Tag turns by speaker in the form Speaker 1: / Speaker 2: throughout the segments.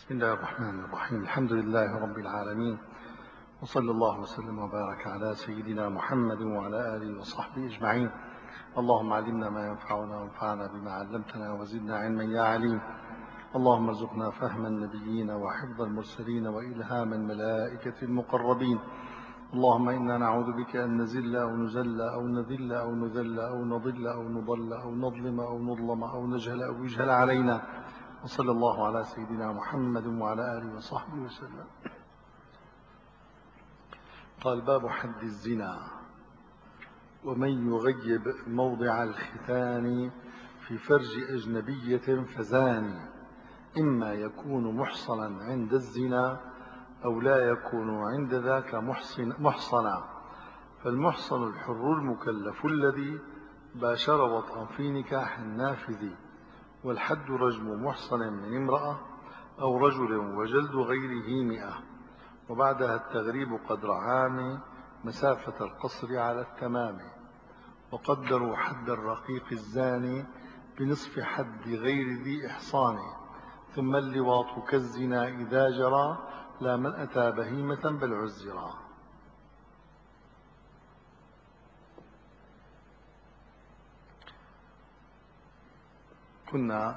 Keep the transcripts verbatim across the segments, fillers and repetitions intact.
Speaker 1: بسم الله الرحمن الرحيم. الحمد لله رب العالمين، وصلى الله وسلم وبارك على سيدنا محمد وعلى آله وصحبه أجمعين. اللهم علمنا ما ينفعنا وانفعنا بما علمتنا وزدنا علما يا عليم. اللهم ارزقنا فهم النبيين وحفظ المرسلين وإلهام الملائكة المقربين. اللهم إنا نعوذ بك أن نزل أو نزل أو نذل أو نذل أو نضل أو نضل أو نظلم أو نظلم أو نجهل أو يجهل علينا. وصلى الله على سيدنا محمد وعلى آله وصحبه وسلم. قال: باب حد الزنا. ومن يغيب موضع الختان في فرج أجنبية فزاني، إما يكون محصنا عند الزنا أو لا يكون عند ذاك محصن محصنا. فالمحصن الحر المكلف الذي باشر وطئا في نكاح نافذ، والحد رجم محصن من امرأة أو رجل وجلد غيره مئة، وبعدها التغريب قدر عام مسافة القصر على التمام. وقدروا حد الرقيق الزاني بنصف حد غير ذي إحصان. ثم اللواط كالزنا إذا جرى، لا من أتى بهيمة بل عزرا. كنا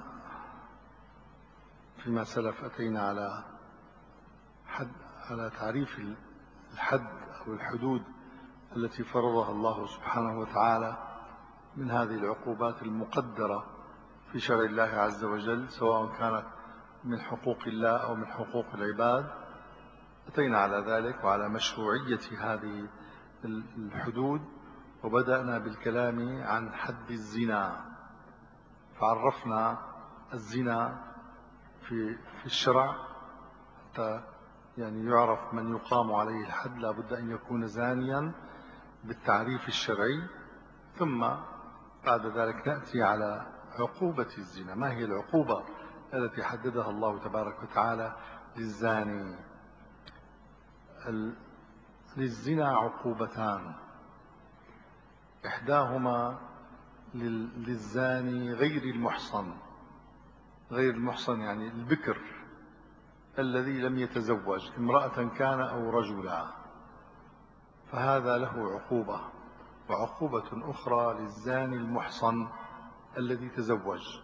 Speaker 1: فيما سلف أتينا على حد على تعريف الحد أو الحدود التي فرضها الله سبحانه وتعالى من هذه العقوبات المقدرة في شرع الله عز وجل، سواء كانت من حقوق الله أو من حقوق العباد. أتينا على ذلك وعلى مشروعية هذه الحدود، وبدأنا بالكلام عن حد الزنا. فعرفنا الزنا في في الشرع حتى يعني يعرف من يقام عليه الحد لا بد أن يكون زانيا بالتعريف الشرعي. ثم بعد ذلك نأتي على عقوبة الزنا. ما هي العقوبة التي حددها الله تبارك وتعالى للزاني؟ للزنا عقوبتان، إحداهما للزاني غير المحصن. غير المحصن يعني البكر الذي لم يتزوج، امرأة كان أو رجلا، فهذا له عقوبة. وعقوبة أخرى للزاني المحصن الذي تزوج.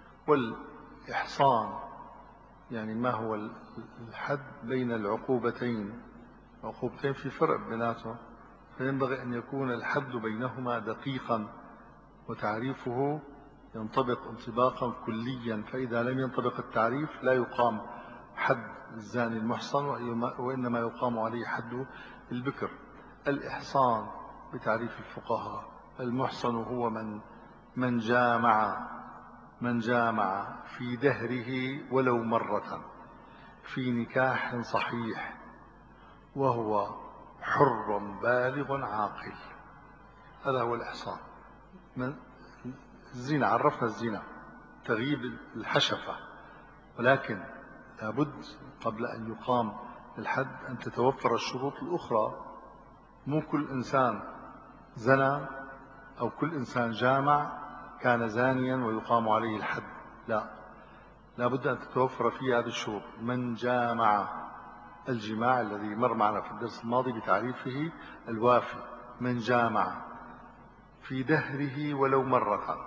Speaker 1: والإحصان يعني ما هو الحد بين العقوبتين؟ عقوبتين في فرق بيناتهم، فينبغي أن يكون الحد بينهما دقيقا وتعريفه ينطبق انطباقا كليا. فإذا لم ينطبق التعريف لا يقام حد الزاني المحصن، وإنما يقام عليه حد البكر. الإحصان بتعريف الفقهاء: المحصن هو من من جامع من جامع في دهره ولو مرة في نكاح صحيح وهو حر بالغ عاقل. هذا هو الإحصان. من الزنا عرفنا الزنا تغييب الحشفة، ولكن لابد قبل أن يقام الحد أن تتوفر الشروط الأخرى. مو كل إنسان زنى أو كل إنسان جامع كان زانيا ويقام عليه الحد، لا، لابد أن تتوفر فيه هذه الشروط. من جامع، الجماع الذي مر معنا في الدرس الماضي بتعريفه الوافي. من جامع في دهره ولو مرة،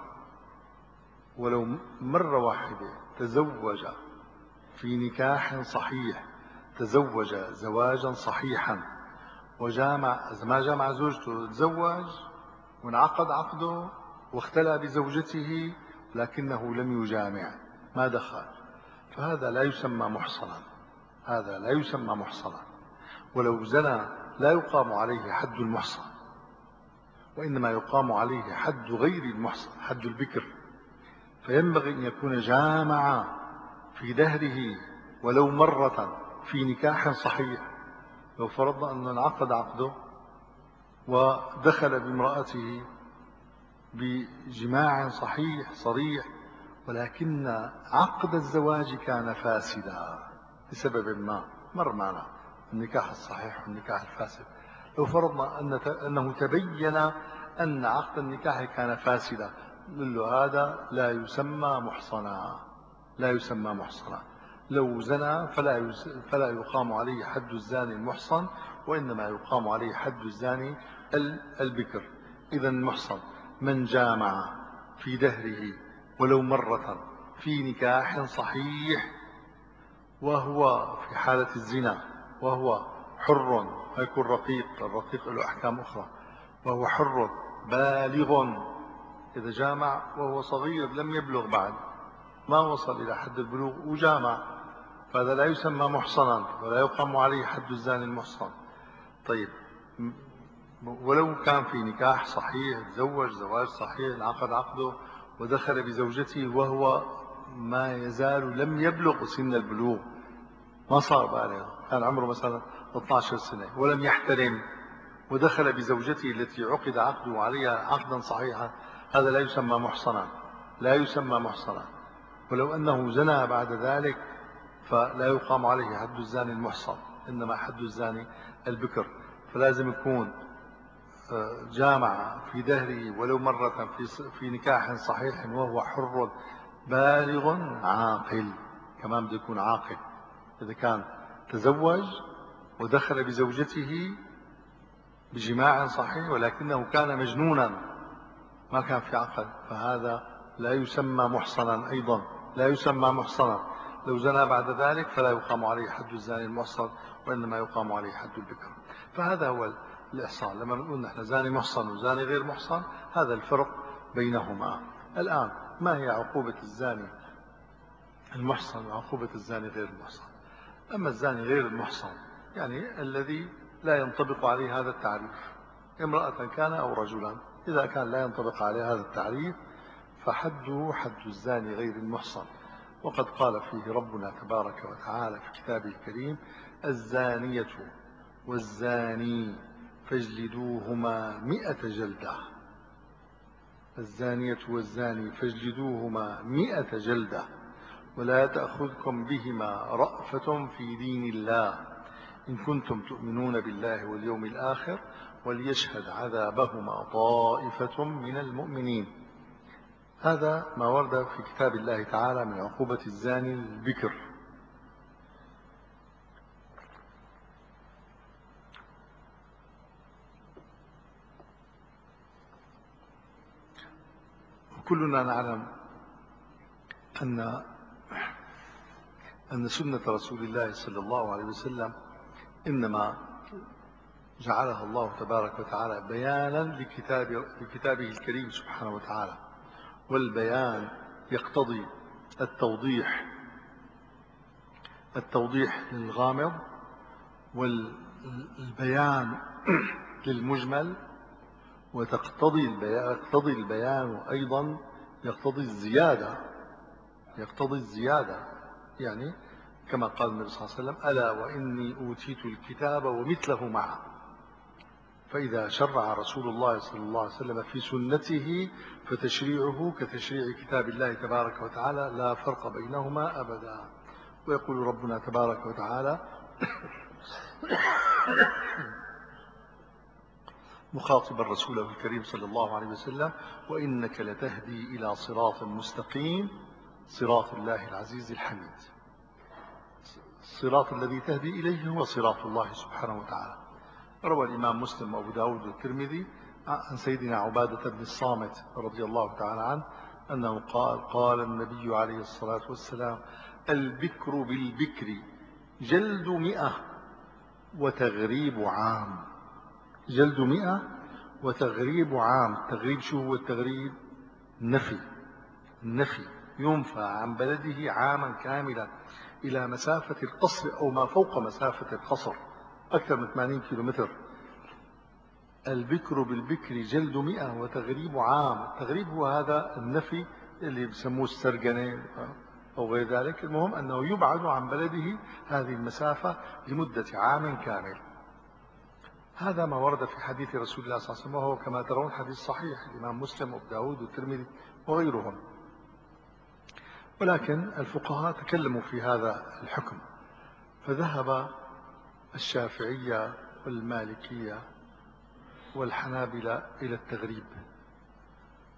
Speaker 1: ولو مرة واحدة، تزوج في نكاح صحيح، تزوج زواجا صحيحا وجامع، ما جامع زوجته، تزوج وانعقد عقده واختلى بزوجته لكنه لم يجامع، ما دخل، فهذا لا يسمى محصنا. هذا لا يسمى محصنا. ولو زنى لا يقام عليه حد المحصن، وإنما يقام عليه حد غير المحصن، حد البكر. فينبغي أن يكون جامع في دهره ولو مرة في نكاح صحيح. لو فرضنا أنه انعقد عقده ودخل بامرأته بجماع صحيح صريح، ولكن عقد الزواج كان فاسدا لسبب ما مر معنا، النكاح الصحيح والنكاح الفاسد. لو فرضنا أنه تبين أن عقد النكاح كان فاسدا، نقول له هذا لا يسمى محصنا، لا يسمى محصنا. لو زنى فلا فلا يقام عليه حد الزاني المحصن، وإنما يقام عليه حد الزاني البكر. إذا المحصن من جامع في دهره ولو مرة في نكاح صحيح وهو في حالة الزنا وهو حر، يكون رقيق، الرقيق له أحكام أخرى، وهو حر بالغ. إذا جامع وهو صغير لم يبلغ بعد، ما وصل إلى حد البلوغ وجامع، فهذا لا يسمى محصنا ولا يقام عليه حد الزاني المحصن. طيب، ولو كان في نكاح صحيح، تزوج زواج صحيح، انعقد عقده ودخل بزوجته وهو ما يزال لم يبلغ سن البلوغ، ما صار بالغ، كان عمره مثلا اثنتا عشرة سنة ولم يحترم، ودخل بزوجته التي عقد عقده عليها عقدا صحيحا، هذا لا يسمى محصنا، لا يسمى محصنا. ولو أنه زنى بعد ذلك فلا يقام عليه حد الزاني المحصن، إنما حد الزاني البكر. فلازم يكون جامع في دهره ولو مرة في في نكاح صحيح وهو حر بالغ عاقل، كمان بده يكون عاقل. إذا كان تزوج ودخل بزوجته بجماع صحيح ولكنه كان مجنونا ما كان في عقل، فهذا لا يسمى محصنا، أيضا لا يسمى محصنا. لو زنى بعد ذلك فلا يقام عليه حد الزاني المحصن، وإنما يقام عليه حد البكر. فهذا هو الإحصان. لما نقول نحن زاني محصن وزاني غير محصن، هذا الفرق بينهما. الآن ما هي عقوبة الزاني المحصن وعقوبة الزاني غير المحصن؟ أما الزاني غير المحصن يعني الذي لا ينطبق عليه هذا التعريف، امرأة كان أو رجلا، إذا كان لا ينطبق عليه هذا التعريف فحده حد الزاني غير المحصن. وقد قال فيه ربنا تبارك وتعالى في كتابه الكريم: الزانية والزاني فاجلدوهما مئة جلدة. الزانية والزاني فاجلدوهما مئة جلدة ولا تأخذكم بهما رأفة في دين الله إن كنتم تؤمنون بالله واليوم الآخر وليشهد عذابهما طائفة من المؤمنين. هذا ما ورد في كتاب الله تعالى من عقوبة الزاني البكر. كلنا نعلم أن أن سنة رسول الله صلى الله عليه وسلم إنما جعلها الله تبارك وتعالى بيانا لكتاب لكتابه الكريم سبحانه وتعالى، والبيان يقتضي التوضيح التوضيح للغامض، والبيان للمجمل، وتقتضي البيان يقتضي البيان أيضا يقتضي الزيادة يقتضي الزيادة يعني كما قال النبي صلى الله عليه وسلم: ألا وإني أوتيت الكتاب ومثله معه. فإذا شرع رسول الله صلى الله عليه وسلم في سنته فتشريعه كتشريع كتاب الله تبارك وتعالى، لا فرق بينهما أبدا. ويقول ربنا تبارك وتعالى مخاطبا رسوله الكريم صلى الله عليه وسلم: وإنك لتهدي إلى صراط مستقيم صراط الله العزيز الحميد. الصراط الذي تهدي إليه هو صراط الله سبحانه وتعالى. روى الإمام مسلم وأبو داود والترمذي عن سيدنا عبادة بن الصامت رضي الله تعالى عنه أنه قال: قال النبي عليه الصلاة والسلام: البكر بالبكر جلد مئة وتغريب عام. جلد مئة وتغريب عام. التغريب شو هو التغريب؟ النفي. النفي ينفى عن بلده عاما كاملا إلى مسافة القصر أو ما فوق مسافة القصر، أكثر من ثمانين كيلومتر. البكر بالبكر جلد مئة وتغريب عام. التغريب هو هذا النفي اللي بسموه السرقنة أو غير ذلك. المهم أنه يبعد عن بلده هذه المسافة لمدة عام كامل. هذا ما ورد في حديث رسول الله صلى الله عليه وسلم، وهو كما ترون حديث صحيح الإمام مسلم وابو داود والترمذي وغيرهم. ولكن الفقهاء تكلموا في هذا الحكم، فذهب الشافعية والمالكية والحنابلة إلى التغريب.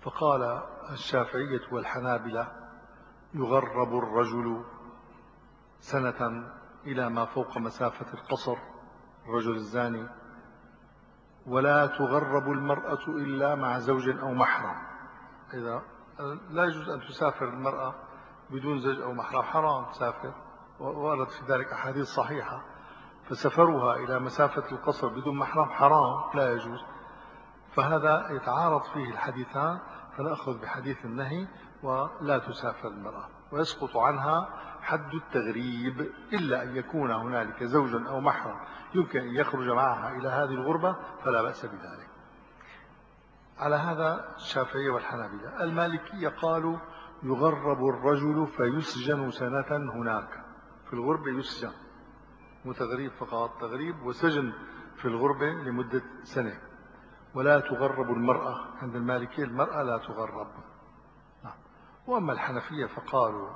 Speaker 1: فقال الشافعية والحنابلة: يغرب الرجل سنة إلى ما فوق مسافة القصر الرجل الزاني. ولا تغرب المرأة إلا مع زوج أو محرم. إذا لا يجوز أن تسافر المرأة بدون زوج أو محرم، حرام تسافر، وورد في ذلك أحاديث صحيحة. فسفرها إلى مسافة القصر بدون محرم حرام لا يجوز. فهذا يتعارض فيه الحديثان، فنأخذ بحديث النهي ولا تسافر المرأة، ويسقط عنها حد التغريب إلا أن يكون هنالك زوج أو محرم يمكن أن يخرج معها إلى هذه الغربة فلا بأس بذلك. على هذا الشافعية والحنابلة. المالكية قالوا يغرب الرجل فيسجن سنة هناك في الغربة، يسجن متغريب فقط، تغريب وسجن في الغربة لمدة سنة. ولا تغرب المرأة، عند المالكية المرأة لا تغرب. وأما الحنفية فقالوا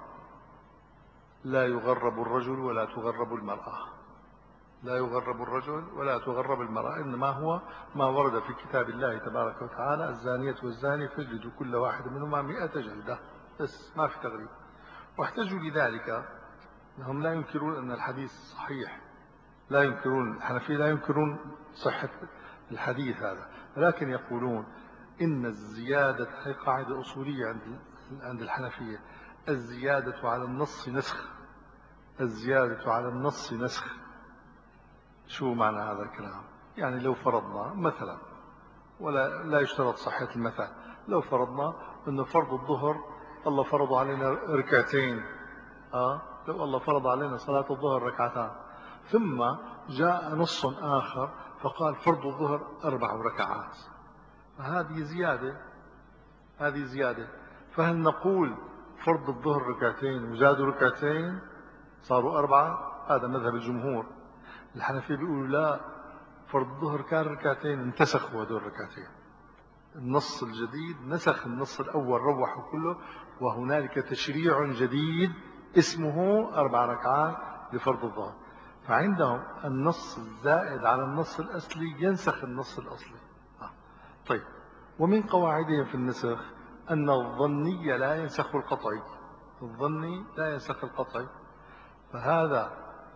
Speaker 1: لا يغرب الرجل ولا تغرب المرأة، لا يغرب الرجل ولا تغرب المرأة، إنما هو ما ورد في كتاب الله تبارك وتعالى: الزانية والزاني فاجلدوا كل واحد منهما مئة جلدة، بس ما في تغريب. واحتجوا لذلك، هم لا ينكرون أن الحديث صحيح، لا ينكرون، الحنفية لا ينكرون صحة الحديث هذا، ولكن يقولون إن الزيادة، هي قاعدة أصولية عند عند الحنفية: الزيادة على النص نسخ، الزيادة على النص نسخ. شو معنى هذا الكلام؟ يعني لو فرضنا مثلا، ولا لا يشترط صحة المثل، لو فرضنا أن فرض الظهر الله فرض علينا ركعتين، آه لو الله فرض علينا صلاة الظهر ركعتان، ثم جاء نص آخر فقال فرض الظهر أربع ركعات، فهذه زيادة، هذه زيادة. فهل نقول فرض الظهر ركعتين وزادوا ركعتين صاروا أربعة؟ هذا مذهب الجمهور. الحنفية بيقولوا لا، فرض الظهر كان ركعتين انتسخوا هذول الركعتين، النص الجديد نسخ النص الأول روحه كله، وهنالك تشريع جديد اسمه أربع ركعات لفرض الظهر. فعندهم النص الزائد على النص الأصلي ينسخ النص الأصلي. آه. طيب، ومن قواعدهم في النسخ أن الظني لا ينسخ القطعي، الظني لا ينسخ القطعي. فهذا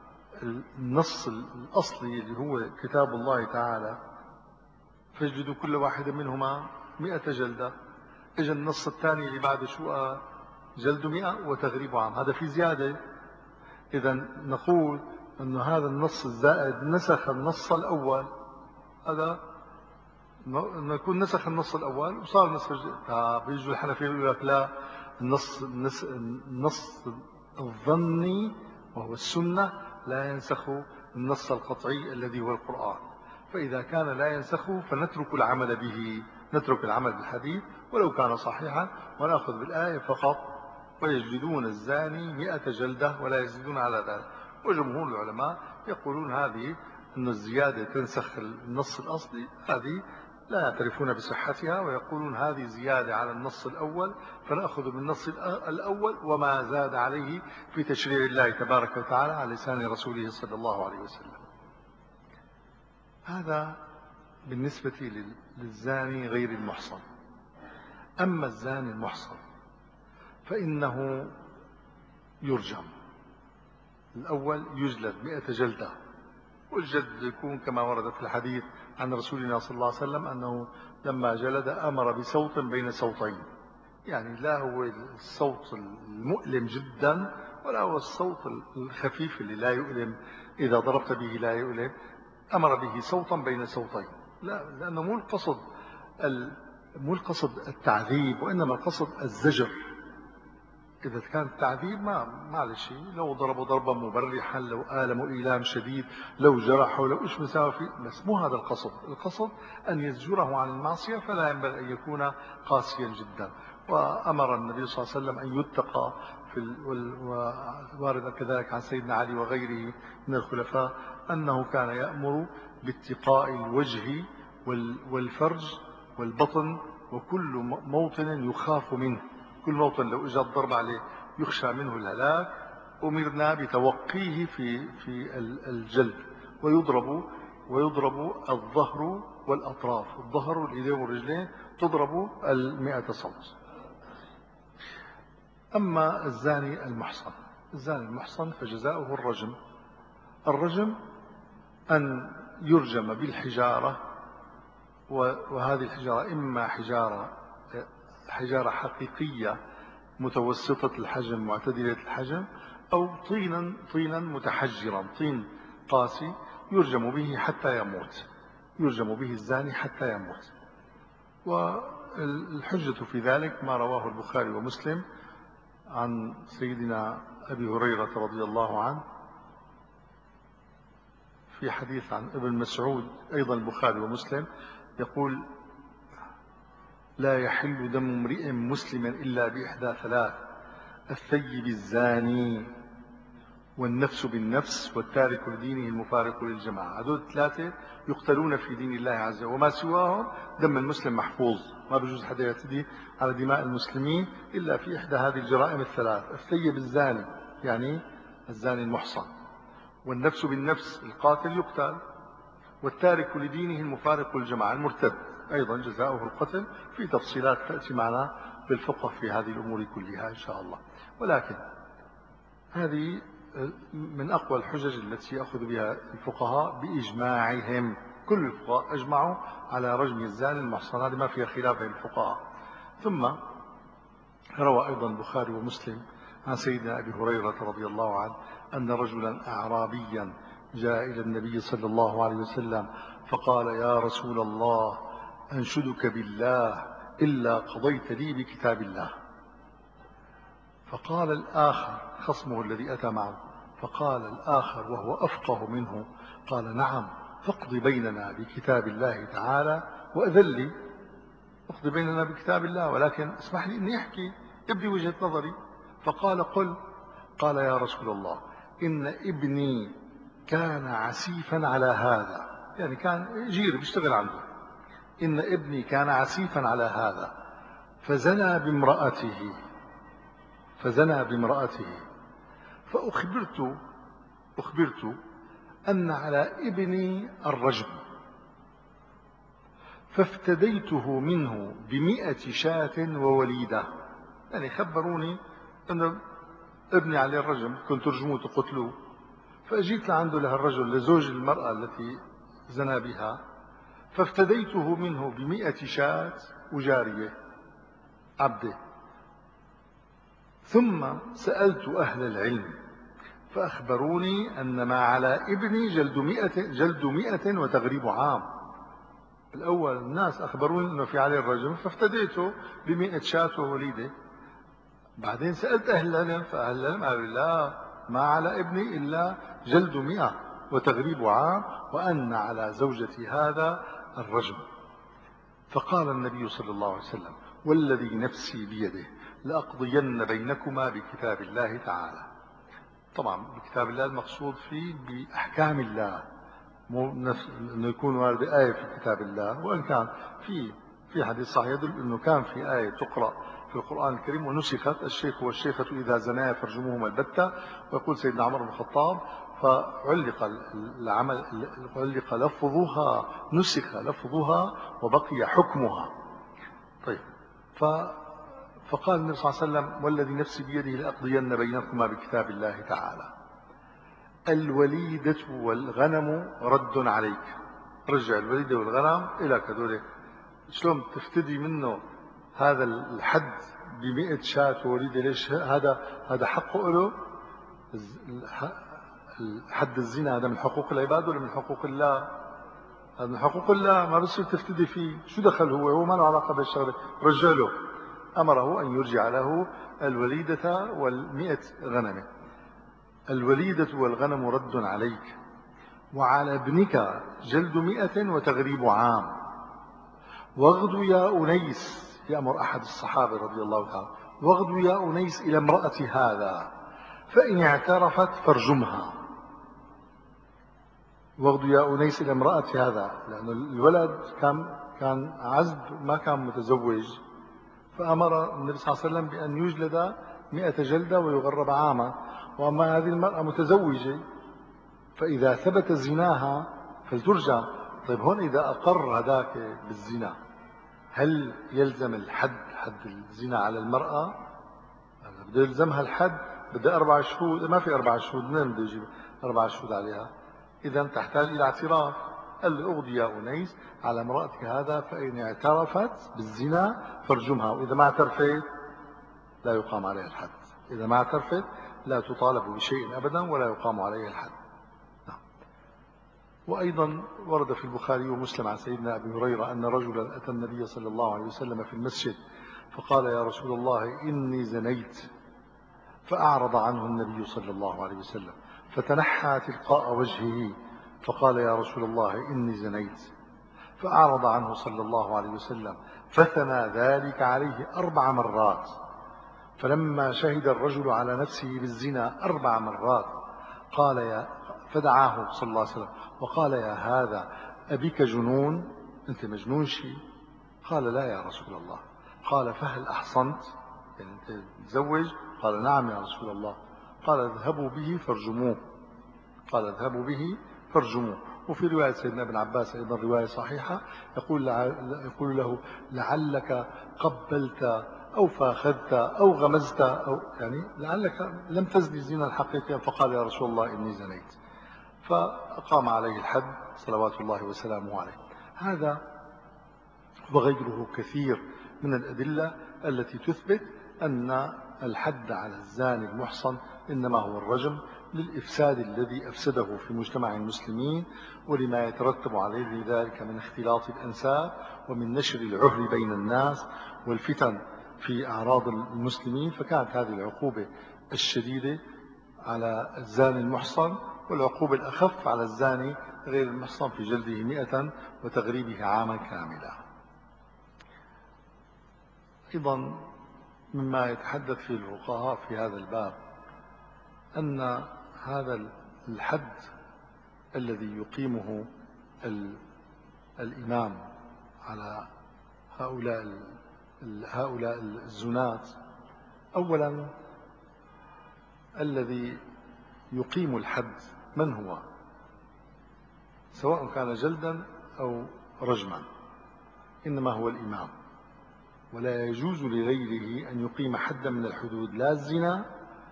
Speaker 1: النص الأصلي اللي هو كتاب الله تعالى: فاجلدوا كل واحد منهما مئة جلدة، اجى النص الثاني اللي بعد شو قال؟ جلد مئة وتغريب عام، هذا في زيادة. إذا نقول أن هذا النص الزائد نسخ النص الأول، هذا نكون نسخ النص الأول وصار نسخ. بيجوا الحنفية يقول لك لا، النص النص, النص الظني وهو السنة لا ينسخ النص القطعي الذي هو القرآن. فإذا كان لا ينسخه فنترك العمل به، نترك العمل بالحديث ولو كان صحيحا، ونأخذ بالآية فقط: ويجلدون الزاني مئة جلدة ولا يزيدون على ذلك. وجمهور العلماء يقولون هذه أن الزيادة تنسخ النص الأصلي، هذه لا يعترفون بصحتها، ويقولون هذه زيادة على النص الأول، فنأخذ بالنص الأول وما زاد عليه في تشريع الله تبارك وتعالى على لسان رسوله صلى الله عليه وسلم. هذا بالنسبة للزاني غير المحصن. أما الزاني المحصن فإنه يرجم. الأول يجلد مئة جلدة، والجلد يكون كما ورد في الحديث عن رسولنا صلى الله عليه وسلم أنه لما جلد أمر بصوت بين صوتين، يعني لا هو الصوت المؤلم جدا ولا هو الصوت الخفيف اللي لا يؤلم، إذا ضربت به لا يؤلم، أمر به صوتا بين صوتين. لا، لأنه مو القصد مو القصد التعذيب، وإنما القصد الزجر. إذا كان التعذيب ما معلش، لو ضربوا ضربا مبرحا، لو آلموا إيلام شديد، لو جرحوا، لو إيش مساوي فيه، بس مو هذا القصد. القصد أن يزجره عن المعصية، فلا ينبغي أن يكون قاسيا جدا. وأمر النبي صلى الله عليه وسلم أن يتقى في ال... ووارد كذلك عن سيدنا علي وغيره من الخلفاء أنه كان يأمر باتقاء الوجه والفرج والبطن وكل موطن يخاف منه، كل موطن لو اجى الضرب عليه يخشى منه الهلاك أمرنا بتوقيه في في الجلد، ويضرب ويضرب الظهر والأطراف، الظهر والإيدين والرجلين تضرب المئة صوت. أما الزاني المحصن، الزاني المحصن فجزاؤه الرجم. الرجم أن يرجم بالحجارة، وهذه الحجارة إما حجارة حجارة حقيقية متوسطة الحجم معتدلة الحجم، أو طينا طينا متحجرا، طين قاسي يرجم به حتى يموت، يرجم به الزاني حتى يموت. والحجة في ذلك ما رواه البخاري ومسلم عن سيدنا أبي هريرة رضي الله عنه في حديث عن ابن مسعود أيضا البخاري ومسلم، يقول: لا يحل دم امرئ مسلم إلا بإحدى ثلاث: الثيب الزاني، والنفس بالنفس، والتارك لدينه المفارق للجماعة. هذول الثلاثة يقتلون في دين الله عز وجل، وما سواهم دم المسلم محفوظ، ما بجوز حدا يعتدي على دماء المسلمين إلا في إحدى هذه الجرائم الثلاث: الثيب الزاني يعني الزاني المحصن، والنفس بالنفس القاتل يقتل، والتارك لدينه المفارق للجماعة المرتد أيضا جزاؤه القتل، في تفصيلات تأتي معنا بالفقه في هذه الأمور كلها إن شاء الله. ولكن هذه من أقوى الحجج التي يأخذ بها الفقهاء بإجماعهم، كل الفقهاء أجمعوا على رجم الزاني المحصن، هذه ما فيها خلاف بين الفقهاء. ثم روى أيضا البخاري ومسلم عن سيدنا أبي هريرة رضي الله عنه أن رجلا أعرابيا جاء إلى النبي صلى الله عليه وسلم فقال: يا رسول الله، أنشدك بالله إلا قضيت لي بكتاب الله. فقال الآخر، خصمه الذي أتى معه، فقال الآخر وهو أفقه منه، قال: نعم، فاقض بيننا بكتاب الله تعالى وأذن لي، اقض بيننا بكتاب الله، ولكن اسمح لي أني أحكي ابدي وجهة نظري. فقال: قل. قال: يا رسول الله، إن ابني كان عسيفا على هذا، يعني كان جير بيشتغل عنده، إن ابني كان عسيفا على هذا فزنى بامرأته فزنى بامرأته فأخبرت أخبرت أن على ابني الرجم، فافتديته منه بمئة شاة ووليدة. يعني خبروني أن ابني عليه الرجم، كنت ترجموه تقتلوه، فأجيت لعنده لهالرجل لزوج المرأة التي زنى بها، فافتديته منه بمئة شاة وجارية عبده. ثم سألت أهل العلم فأخبروني أن ما على ابني جلد مئة, جلد مئة وتغريب عام. الأول الناس أخبروني أنه في عليه الرجم فافتديته بمئة شاة ووليدة. بعدين سألت أهل العلم فأهل العلم قالوا: لا، ما على ابني إلا جلد مئة وتغريب عام، وأن على زوجتي هذا الرجم. فقال النبي صلى الله عليه وسلم: والذي نفسي بيده لأقضين بينكما بكتاب الله تعالى. طبعا بكتاب الله المقصود فيه بأحكام الله، مو أنه يكون وارد آية في كتاب الله، وإن كان في في حديث صحيح يدل أنه كان في آية تقرأ في القرآن الكريم ونسخت: الشيخ والشيخة إذا زنايا فرجموهما البتة. ويقول سيدنا عمر بن الخطاب: فعلق العمل علق لفظها، نسخ لفظها وبقي حكمها. طيب، ف فقال النبي صلى الله عليه وسلم: والذي نفسي بيده لأقضين بينكما بكتاب الله تعالى. الوليدة والغنم رد عليك، رجع الوليدة والغنم إلى كذوله. شلون تفتدي منه هذا الحد بمئة شاة ووليدة؟ ليش هذا هذا حقه له؟ حد الزنا هذا من حقوق العباد ولا من حقوق الله؟ هذا من حقوق الله، ما بصير تفتدي فيه. شو دخل هو هو ما له علاقة بالشغلة. رجع له، أمره أن يرجع له الوليدة والمئة غنمة. الوليدة والغنم رد عليك، وعلى ابنك جلد مئة وتغريب عام. واغدو يا أنيس، يأمر أحد الصحابة رضي الله تعالى: واغدو يا أنيس إلى امرأة هذا، فإن اعترفت فارجمها. واغدو يا أنيس إلى امرأة هذا، لأن الولد كان كان عزب، ما كان متزوج، فأمر النبي صلى الله عليه وسلم بأن يجلد مئة جلدة ويغرب عاما. وأما هذه المرأة متزوجة، فإذا ثبت زناها فلترجع. طيب، هون إذا أقر هذاك بالزنا، هل يلزم الحد، حد الزنا على المرأة؟ بده يلزمها الحد بدي أربع شهود، ما في أربع شهود، منين بدي أجيب أربع شهود عليها؟ إذا تحتاج إلى اعتراف. قال لي أغضي يا أنيس على امرأتك هذا، فإن اعترفت بالزنا فارجمها، وإذا ما اعترفت لا يقام عليها الحد. إذا ما اعترفت لا تطالب بشيء أبدا ولا يقام عليها الحد. وأيضا ورد في البخاري ومسلم عن سيدنا أبي هريرة أن رجلا أتى النبي صلى الله عليه وسلم في المسجد فقال يا رسول الله إني زنيت، فأعرض عنه النبي صلى الله عليه وسلم فتنحى تلقاء وجهه فقال يا رسول الله إني زنيت، فأعرض عنه صلى الله عليه وسلم فثنى ذلك عليه أربع مرات. فلما شهد الرجل على نفسه بالزنا أربع مرات قال يا فدعاه صلى الله عليه وسلم وقال يا هذا أبيك جنون؟ أنت مجنون شيء؟ قال لا يا رسول الله. قال فهل أحصنت؟ يعني أنت متزوج؟ قال نعم يا رسول الله. قال اذهبوا به فارجموه. قال اذهبوا به فارجموه. وفي رواية سيدنا ابن عباس أيضا رواية صحيحة يقول, يقول له لعلك قبلت أو فاخذت أو غمزت، أو يعني لعلك لم تزني الزنا الحقيقي. فقال يا رسول الله إني زنيت، فأقام عليه الحد صلوات الله وسلامه عليه. هذا وغيره كثير من الأدلة التي تثبت أن الحد على الزاني المحصن إنما هو الرجم، للإفساد الذي أفسده في مجتمع المسلمين ولما يترتب عليه ذلك من اختلاط الأنساب ومن نشر العهر بين الناس والفتن في أعراض المسلمين. فكانت هذه العقوبة الشديدة على الزاني المحصن، والعقوبة الأخف على الزاني غير المحصن في جلده مئة وتغريبه عاما كاملا. أيضا مما يتحدث فيه الفقهاء في هذا الباب أن هذا الحد الذي يقيمه الإمام على هؤلاء هؤلاء الزنات، أولا الذي يقيم الحد من هو؟ سواء كان جلدا أو رجما إنما هو الإمام، ولا يجوز لغيره أن يقيم حدا من الحدود، لا الزنا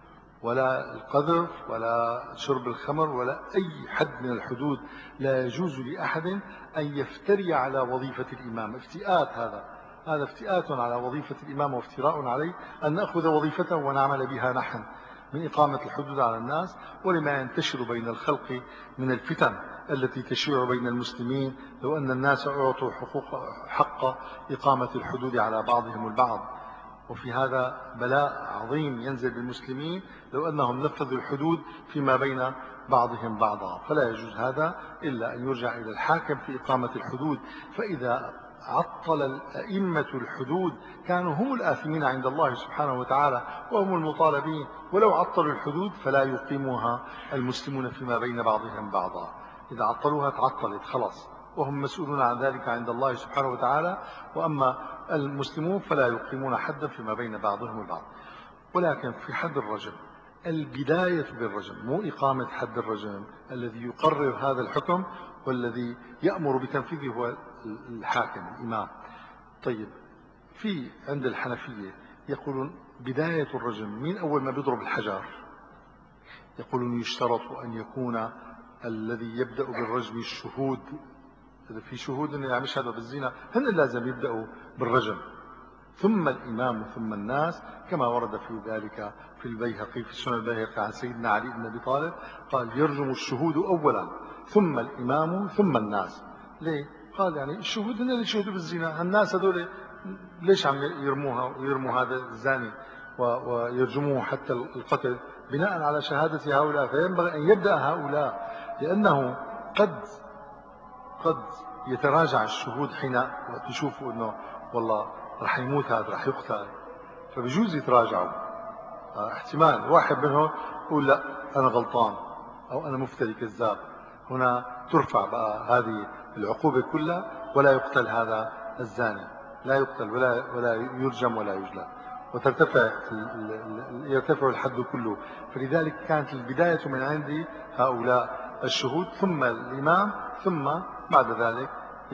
Speaker 1: ولا القذف ولا شرب الخمر ولا أي حد من الحدود. لا يجوز لأحد أن يفتري على وظيفة الإمام. افتئات، هذا هذا افتئات على وظيفة الإمام وافتراء عليه أن نأخذ وظيفته ونعمل بها نحن من إقامة الحدود على الناس، ولما ينتشر بين الخلق من الفتن التي تشيع بين المسلمين. لو أن الناس أعطوا حقوق حق إقامة الحدود على بعضهم البعض، وفي هذا بلاء عظيم ينزل بالمسلمين لو أنهم نفذوا الحدود فيما بين بعضهم بعضا. فلا يجوز هذا إلا أن يرجع إلى الحاكم في إقامة الحدود. فإذا عطل الأئمة الحدود كانوا هم الآثمين عند الله سبحانه وتعالى وهم المطالبين، ولو عطلوا الحدود فلا يقيمها المسلمون فيما بين بعضهم بعضا. إذا عطلوها تعطلت خلاص، وهم مسؤولون عن ذلك عند الله سبحانه وتعالى. وأما المسلمون فلا يقيمون حدا فيما بين بعضهم البعض. ولكن في حد الرجم البداية بالرجم، مو إقامة حد الرجم. الذي يقرر هذا الحكم والذي يأمر بتنفيذه هو الحاكم الإمام. طيب، في عند الحنفية يقولون بداية الرجم من أول ما بيضرب الحجر. يقولون يشترط أن يكون الذي يبدأ بالرجم الشهود. إذا في شهود أن يعني يشهدوا بالزنا هن لازم يبدأوا بالرجم، ثم الإمام ثم الناس، كما ورد في ذلك في البيهقي في سنن البيهقي عن سيدنا علي بن أبي طالب قال يرجم الشهود أولا ثم الإمام ثم الناس. ليه؟ قال يعني الشهود هن اللي شهدوا بالزنا، الناس هذول ليش عم يرموها ويرموا هذا الزاني ويرجموه حتى القتل بناء على شهادة هؤلاء. فينبغي أن يبدأ هؤلاء، لأنه قد قد يتراجع الشهود حين وقت يشوفوا أنه والله رح يموت هذا رح يقتل، فبجوز يتراجعوا. احتمال واحد منهم يقول لا أنا غلطان أو أنا مفتري كذاب، هنا ترفع بقى هذه العقوبة كلها ولا يقتل هذا الزاني، لا يقتل ولا ولا يرجم ولا يجلد، وترتفع يرتفع الحد كله. فلذلك كانت البداية من عند هؤلاء الشهود ثم الإمام، ثم بعد ذلك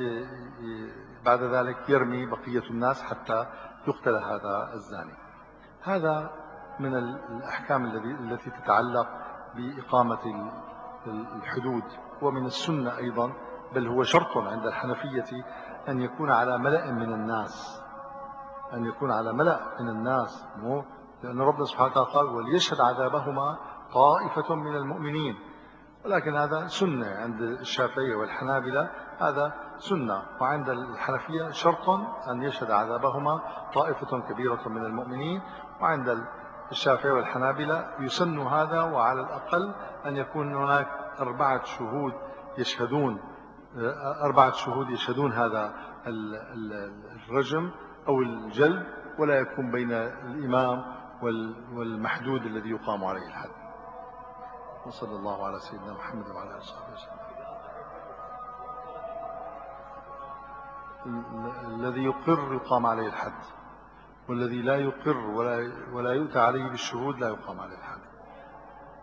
Speaker 1: بعد ذلك يرمي بقية الناس حتى يقتل هذا الزاني. هذا من الأحكام التي تتعلق بإقامة الحدود. ومن السنة أيضا، بل هو شرط عند الحنفية، أن يكون على ملأ من الناس، أن يكون على ملأ من الناس، لأن ربنا سبحانه وتعالى قال وليشهد عذابهما طائفة من المؤمنين. ولكن هذا سنة عند الشافعية والحنابلة، هذا سنة. وعند الحنفية شرط أن يشهد عذابهما طائفة كبيرة من المؤمنين. وعند الشافعية والحنابلة يسن هذا، وعلى الأقل أن يكون هناك أربعة شهود يشهدون أربعة شهود يشهدون هذا الرجم أو الجلد، ولا يكون بين الإمام والمحدود الذي يقام عليه الحد. وصلى الله على سيدنا محمد وعلى آله وصحبه وسلم. الذي يقر يقام عليه الحد، والذي لا يقر ولا ولا يؤتى عليه بالشهود لا يقام عليه الحد.